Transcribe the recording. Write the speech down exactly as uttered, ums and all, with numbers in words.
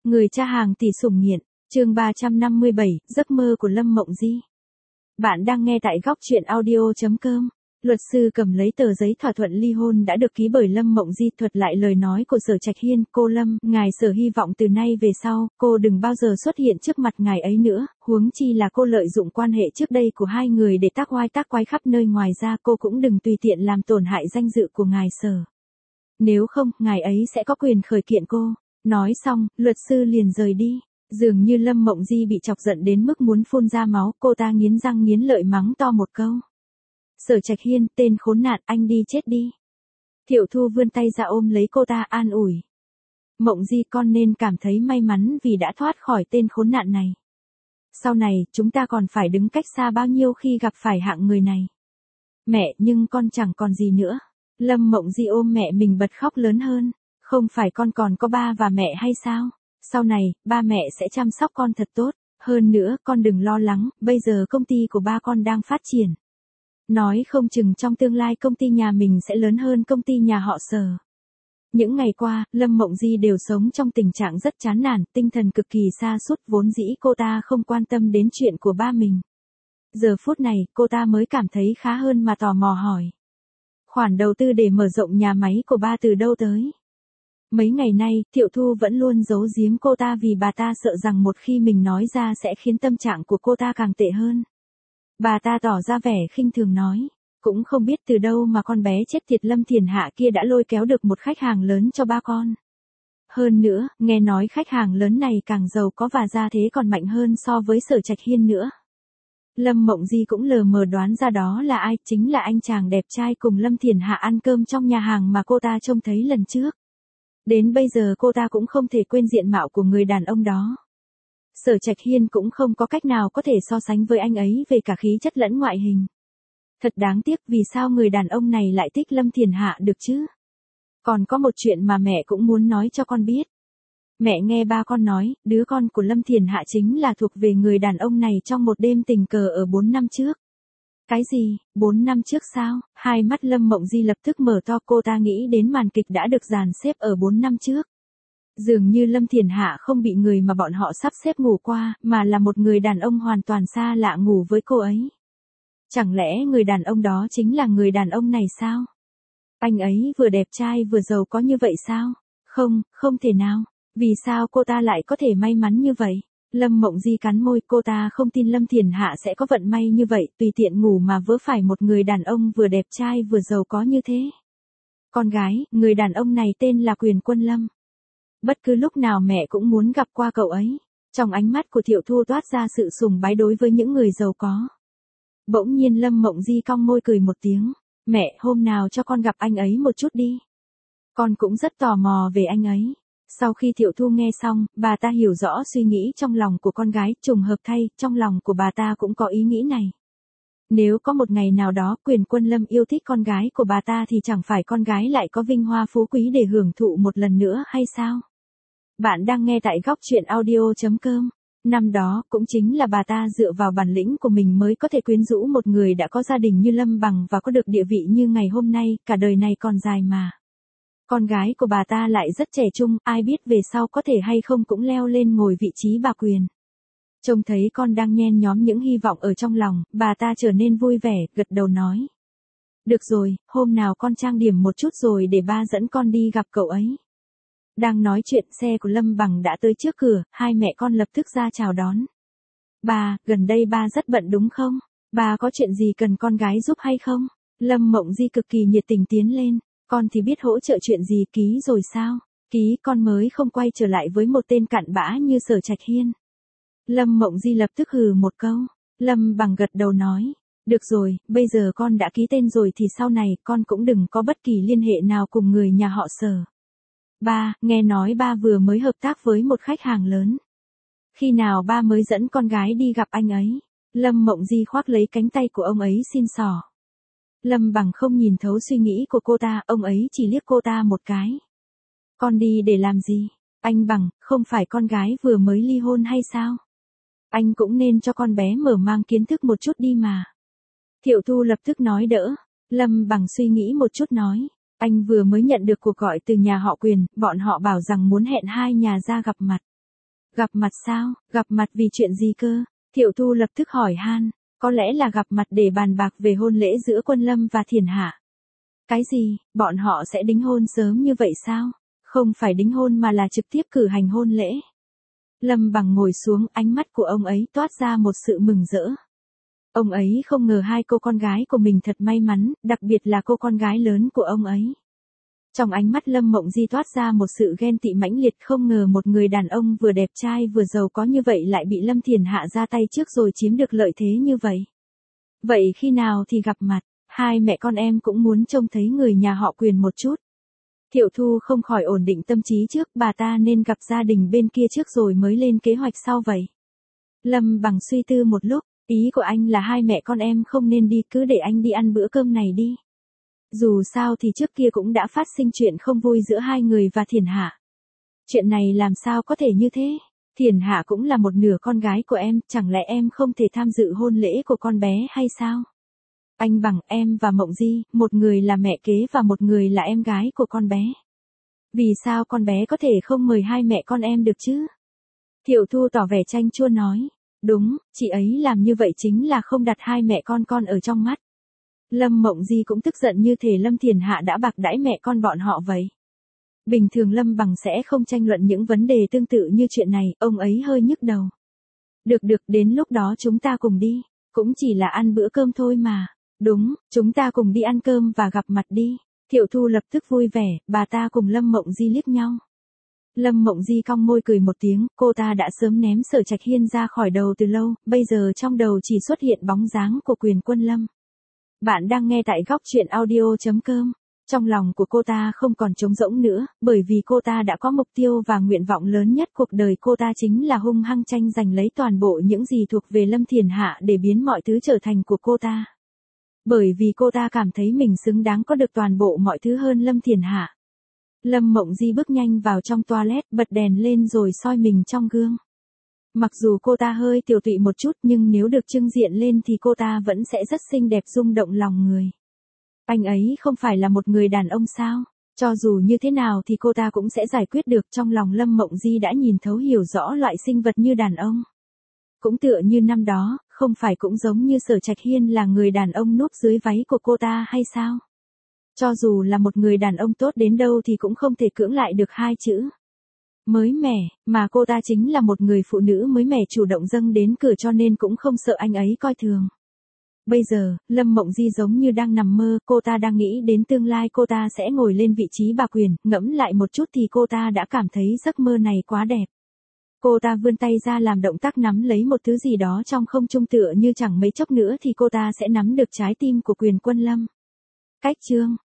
Người cha hàng tỷ sủng nghiện, chương ba trăm năm mươi bảy, giấc mơ của Lâm Mộng Di. Bạn đang nghe tại góc truyện audio chấm com. Luật sư cầm lấy tờ giấy thỏa thuận ly hôn đã được ký bởi Lâm Mộng Di thuật lại lời nói của Sở Trạch Hiên. Cô Lâm, ngài Sở hy vọng từ nay về sau, cô đừng bao giờ xuất hiện trước mặt ngài ấy nữa, huống chi là cô lợi dụng quan hệ trước đây của hai người để tác oai tác quái khắp nơi, ngoài ra cô cũng đừng tùy tiện làm tổn hại danh dự của ngài Sở. Nếu không, ngài ấy sẽ có quyền khởi kiện cô. Nói xong, luật sư liền rời đi. Dường như Lâm Mộng Di bị chọc giận đến mức muốn phun ra máu, cô ta nghiến răng nghiến lợi mắng to một câu. Sở Trạch Hiên, tên khốn nạn, anh đi chết đi. Thiệu Thu vươn tay ra ôm lấy cô ta an ủi. Mộng Di, con nên cảm thấy may mắn vì đã thoát khỏi tên khốn nạn này. Sau này, chúng ta còn phải đứng cách xa bao nhiêu khi gặp phải hạng người này. Mẹ, nhưng con chẳng còn gì nữa. Lâm Mộng Di ôm mẹ mình bật khóc lớn hơn. Không phải con còn có ba và mẹ hay sao? Sau này, ba mẹ sẽ chăm sóc con thật tốt. Hơn nữa, con đừng lo lắng, bây giờ công ty của ba con đang phát triển. Nói không chừng trong tương lai công ty nhà mình sẽ lớn hơn công ty nhà họ Sở. Những ngày qua, Lâm Mộng Di đều sống trong tình trạng rất chán nản, tinh thần cực kỳ sa sút, vốn dĩ cô ta không quan tâm đến chuyện của ba mình. Giờ phút này, cô ta mới cảm thấy khá hơn mà tò mò hỏi. Khoản đầu tư để mở rộng nhà máy của ba từ đâu tới? Mấy ngày nay, Thiệu Thu vẫn luôn giấu giếm cô ta vì bà ta sợ rằng một khi mình nói ra sẽ khiến tâm trạng của cô ta càng tệ hơn. Bà ta tỏ ra vẻ khinh thường nói, cũng không biết từ đâu mà con bé chết tiệt Lâm Thiền Hạ kia đã lôi kéo được một khách hàng lớn cho ba con. Hơn nữa, nghe nói khách hàng lớn này càng giàu có và gia thế còn mạnh hơn so với Sở Trạch Hiên nữa. Lâm Mộng Di cũng lờ mờ đoán ra đó là ai, chính là anh chàng đẹp trai cùng Lâm Thiền Hạ ăn cơm trong nhà hàng mà cô ta trông thấy lần trước. Đến bây giờ cô ta cũng không thể quên diện mạo của người đàn ông đó. Sở Trạch Hiên cũng không có cách nào có thể so sánh với anh ấy về cả khí chất lẫn ngoại hình. Thật đáng tiếc, vì sao người đàn ông này lại thích Lâm Thiền Hạ được chứ? Còn có một chuyện mà mẹ cũng muốn nói cho con biết. Mẹ nghe ba con nói, đứa con của Lâm Thiền Hạ chính là thuộc về người đàn ông này trong một đêm tình cờ ở bốn năm trước. Cái gì, bốn năm trước sao? Hai mắt Lâm Mộng Di lập tức mở to, cô ta nghĩ đến màn kịch đã được dàn xếp ở bốn năm trước. Dường như Lâm Thiền Hạ không bị người mà bọn họ sắp xếp ngủ qua, mà là một người đàn ông hoàn toàn xa lạ ngủ với cô ấy. Chẳng lẽ người đàn ông đó chính là người đàn ông này sao? Anh ấy vừa đẹp trai vừa giàu có như vậy sao? Không, không thể nào. Vì sao cô ta lại có thể may mắn như vậy? Lâm Mộng Di cắn môi, cô ta không tin Lâm Thiền Hạ sẽ có vận may như vậy, tùy tiện ngủ mà vớ phải một người đàn ông vừa đẹp trai vừa giàu có như thế. Con gái, người đàn ông này tên là Quyền Quân Lâm. Bất cứ lúc nào mẹ cũng muốn gặp qua cậu ấy. Trong ánh mắt của Thiệu Thu toát ra sự sùng bái đối với những người giàu có. Bỗng nhiên Lâm Mộng Di cong môi cười một tiếng. Mẹ, hôm nào cho con gặp anh ấy một chút đi. Con cũng rất tò mò về anh ấy. Sau khi Thiệu Thu nghe xong, bà ta hiểu rõ suy nghĩ trong lòng của con gái, trùng hợp thay, trong lòng của bà ta cũng có ý nghĩ này. Nếu có một ngày nào đó Quyền Quân Lâm yêu thích con gái của bà ta thì chẳng phải con gái lại có vinh hoa phú quý để hưởng thụ một lần nữa hay sao? Bạn đang nghe tại góc truyện audio chấm com. Năm đó, cũng chính là bà ta dựa vào bản lĩnh của mình mới có thể quyến rũ một người đã có gia đình như Lâm Bằng và có được địa vị như ngày hôm nay, cả đời này còn dài mà. Con gái của bà ta lại rất trẻ trung, ai biết về sau có thể hay không cũng leo lên ngồi vị trí bà Quyền. Trông thấy con đang nhen nhóm những hy vọng ở trong lòng, bà ta trở nên vui vẻ, gật đầu nói. Được rồi, hôm nào con trang điểm một chút rồi để ba dẫn con đi gặp cậu ấy. Đang nói chuyện, xe của Lâm Bằng đã tới trước cửa, hai mẹ con lập tức ra chào đón. Ba, gần đây ba rất bận đúng không? Ba có chuyện gì cần con gái giúp hay không? Lâm Mộng Di cực kỳ nhiệt tình tiến lên. Con thì biết hỗ trợ chuyện gì, ký rồi sao? Ký, con mới không quay trở lại với một tên cặn bã như Sở Trạch Hiên. Lâm Mộng Di lập tức hừ một câu. Lâm Bằng gật đầu nói. Được rồi, bây giờ con đã ký tên rồi thì sau này con cũng đừng có bất kỳ liên hệ nào cùng người nhà họ Sở. Ba, nghe nói ba vừa mới hợp tác với một khách hàng lớn. Khi nào ba mới dẫn con gái đi gặp anh ấy? Lâm Mộng Di khoác lấy cánh tay của ông ấy xin xỏ. Lâm Bằng không nhìn thấu suy nghĩ của cô ta, ông ấy chỉ liếc cô ta một cái. Con đi để làm gì? Anh Bằng, không phải con gái vừa mới ly hôn hay sao? Anh cũng nên cho con bé mở mang kiến thức một chút đi mà. Thiệu Thu lập tức nói đỡ. Lâm Bằng suy nghĩ một chút nói. Anh vừa mới nhận được cuộc gọi từ nhà họ Quyền, bọn họ bảo rằng muốn hẹn hai nhà ra gặp mặt. Gặp mặt sao, gặp mặt vì chuyện gì cơ? Thiệu Thu lập tức hỏi han, có lẽ là gặp mặt để bàn bạc về hôn lễ giữa Quân Lâm và Thiền Hạ. Cái gì, bọn họ sẽ đính hôn sớm như vậy sao? Không phải đính hôn mà là trực tiếp cử hành hôn lễ. Lâm Bằng ngồi xuống, ánh mắt của ông ấy toát ra một sự mừng rỡ. Ông ấy không ngờ hai cô con gái của mình thật may mắn, đặc biệt là cô con gái lớn của ông ấy. Trong ánh mắt Lâm Mộng Di toát ra một sự ghen tị mãnh liệt, không ngờ một người đàn ông vừa đẹp trai vừa giàu có như vậy lại bị Lâm Thiền Hạ ra tay trước rồi chiếm được lợi thế như vậy. Vậy khi nào thì gặp mặt, hai mẹ con em cũng muốn trông thấy người nhà họ Quyền một chút. Thiệu Thu không khỏi ổn định tâm trí trước, bà ta nên gặp gia đình bên kia trước rồi mới lên kế hoạch sau vậy. Lâm Bằng suy tư một lúc, ý của anh là hai mẹ con em không nên đi, cứ để anh đi ăn bữa cơm này đi. Dù sao thì trước kia cũng đã phát sinh chuyện không vui giữa hai người và Thiền Hạ. Chuyện này làm sao có thể như thế? Thiền Hạ cũng là một nửa con gái của em, chẳng lẽ em không thể tham dự hôn lễ của con bé hay sao? Anh Bằng, em và Mộng Di, một người là mẹ kế và một người là em gái của con bé. Vì sao con bé có thể không mời hai mẹ con em được chứ? Thiệu Thu tỏ vẻ chanh chua nói. Đúng, chị ấy làm như vậy chính là không đặt hai mẹ con con ở trong mắt. Lâm Mộng Di cũng tức giận như thể Lâm Thiền Hạ đã bạc đãi mẹ con bọn họ vậy. Bình thường Lâm Bằng sẽ không tranh luận những vấn đề tương tự như chuyện này, ông ấy hơi nhức đầu. Được được, đến lúc đó chúng ta cùng đi, cũng chỉ là ăn bữa cơm thôi mà. Đúng, chúng ta cùng đi ăn cơm và gặp mặt đi. Thiệu Thu lập tức vui vẻ, bà ta cùng Lâm Mộng Di liếc nhau. Lâm Mộng Di cong môi cười một tiếng, cô ta đã sớm ném Sở Trạch Hiên ra khỏi đầu từ lâu, bây giờ trong đầu chỉ xuất hiện bóng dáng của Quyền Quân Lâm. Bạn đang nghe tại góc truyện audio chấm com. Trong lòng của cô ta không còn trống rỗng nữa, bởi vì cô ta đã có mục tiêu và nguyện vọng lớn nhất cuộc đời cô ta chính là hung hăng tranh giành lấy toàn bộ những gì thuộc về Lâm Thiền Hạ để biến mọi thứ trở thành của cô ta. Bởi vì cô ta cảm thấy mình xứng đáng có được toàn bộ mọi thứ hơn Lâm Thiền Hạ. Lâm Mộng Di bước nhanh vào trong toilet, bật đèn lên rồi soi mình trong gương. Mặc dù cô ta hơi tiều tụy một chút nhưng nếu được trưng diện lên thì cô ta vẫn sẽ rất xinh đẹp rung động lòng người. Anh ấy không phải là một người đàn ông sao? Cho dù như thế nào thì cô ta cũng sẽ giải quyết được. Trong lòng Lâm Mộng Di đã nhìn thấu hiểu rõ loại sinh vật như đàn ông. Cũng tựa như năm đó, không phải cũng giống như Sở Trạch Hiên là người đàn ông núp dưới váy của cô ta hay sao? Cho dù là một người đàn ông tốt đến đâu thì cũng không thể cưỡng lại được hai chữ mới mẻ, mà cô ta chính là một người phụ nữ mới mẻ chủ động dâng đến cửa cho nên cũng không sợ anh ấy coi thường. Bây giờ, Lâm Mộng Di giống như đang nằm mơ, cô ta đang nghĩ đến tương lai cô ta sẽ ngồi lên vị trí bà Quyền, ngẫm lại một chút thì cô ta đã cảm thấy giấc mơ này quá đẹp. Cô ta vươn tay ra làm động tác nắm lấy một thứ gì đó trong không trung tựa như chẳng mấy chốc nữa thì cô ta sẽ nắm được trái tim của Quyền Quân Lâm. Cách chương